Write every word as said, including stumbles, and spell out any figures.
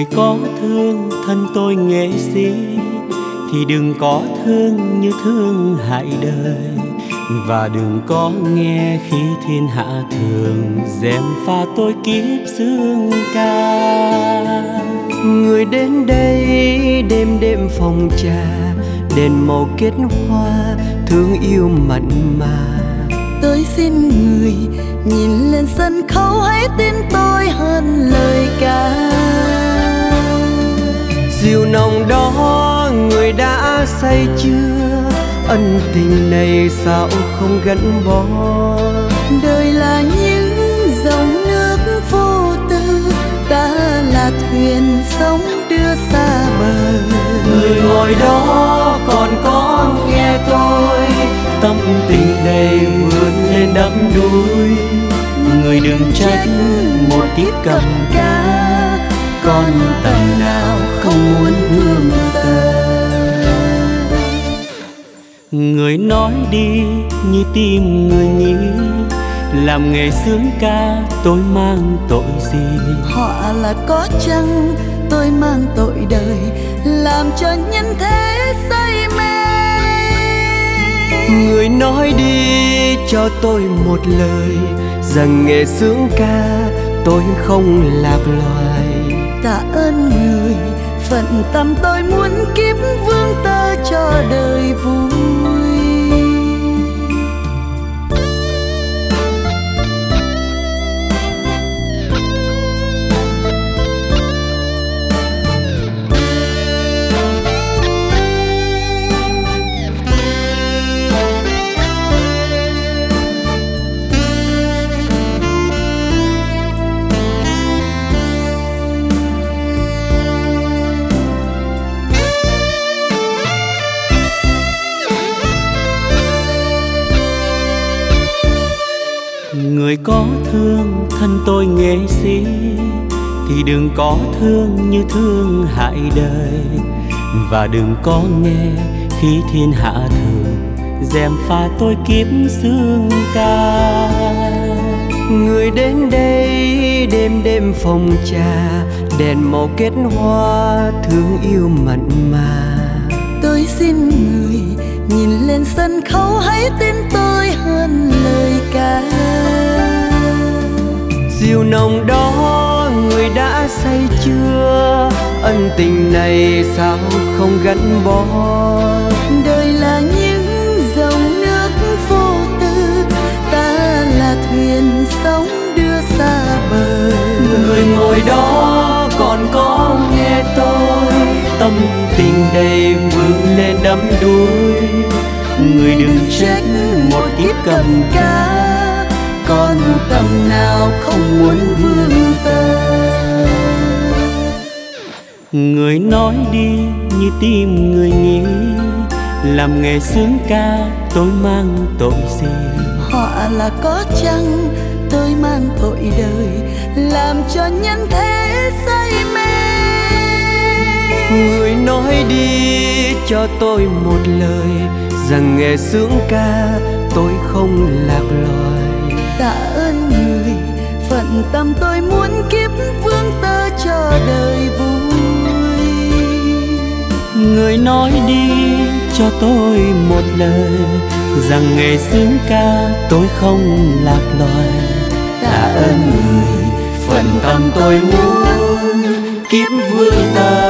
có thương thân tôi nghệ sĩ thì đừng có thương như thương hại đời, và đừng có nghe khi thiên hạ thường gièm pha tôi kiếp xương ca. Người đến đây đêm đêm phòng trà, đèn màu kết hoa thương yêu mặn mà. Tôi xin người nhìn lên sân khấu, hãy tin tôi hơn lời ca. Rượu nồng đó người đã say chưa, ân tình này sao không gắn bó. Đời là những dòng nước vô tư, ta là thuyền sóng đưa xa bờ. Người ngồi đó còn có nghe tôi, tâm tình đầy vươn lên đắm đuối. Người đừng trách một kiếp cầm ca, con tầm nào không muốn vương tờ. Người nói đi như tim người nghĩ, làm nghề sướng ca tôi mang tội gì. Họa là có chăng tôi mang tội đời, làm cho nhân thế say mê. Người nói đi cho tôi một lời, rằng nghề sướng ca tôi không lạc loài. Tạ ơn người, phận tâm tôi muốn kiếp vương tơ cho đời vui. Người có thương thân tôi nghệ sĩ thì đừng có thương như thương hại đời, và đừng có nghe khi thiên hạ thường gièm pha tôi kiếp xương ca. Người đến đây đêm đêm phòng trà, đèn màu kết hoa thương yêu mặn mà. Tôi xin người nhìn lên sân khấu, hãy tin tôi hơn lời ca. Rượu nồng đó người đã say chưa, ân tình này sao không gắn bó. Đời là những dòng nước vô tư, ta là thuyền sóng đưa xa bờ. Người ngồi đó còn có nghe tôi, tâm tình đầy vươn lên đắm đuối. Người đừng trách một kiếp cầm ca, con tầm nào không muốn vương tơ. Người nói đi như tim người nghĩ, làm nghề sướng ca tôi mang tội gì. Họa là có chăng tôi mang tội đời, làm cho nhân thế say mê. Người nói đi cho tôi một lời, rằng nghề sướng ca tôi không lạc loài. Tạ ơn người, phận tâm tôi muốn kiếp vương tơ cho đời vui. Người nói đi cho tôi một lời, rằng nghề sướng ca tôi không lạc loài. Tạ ơn người, phận tâm tôi muốn kiếp vương tơ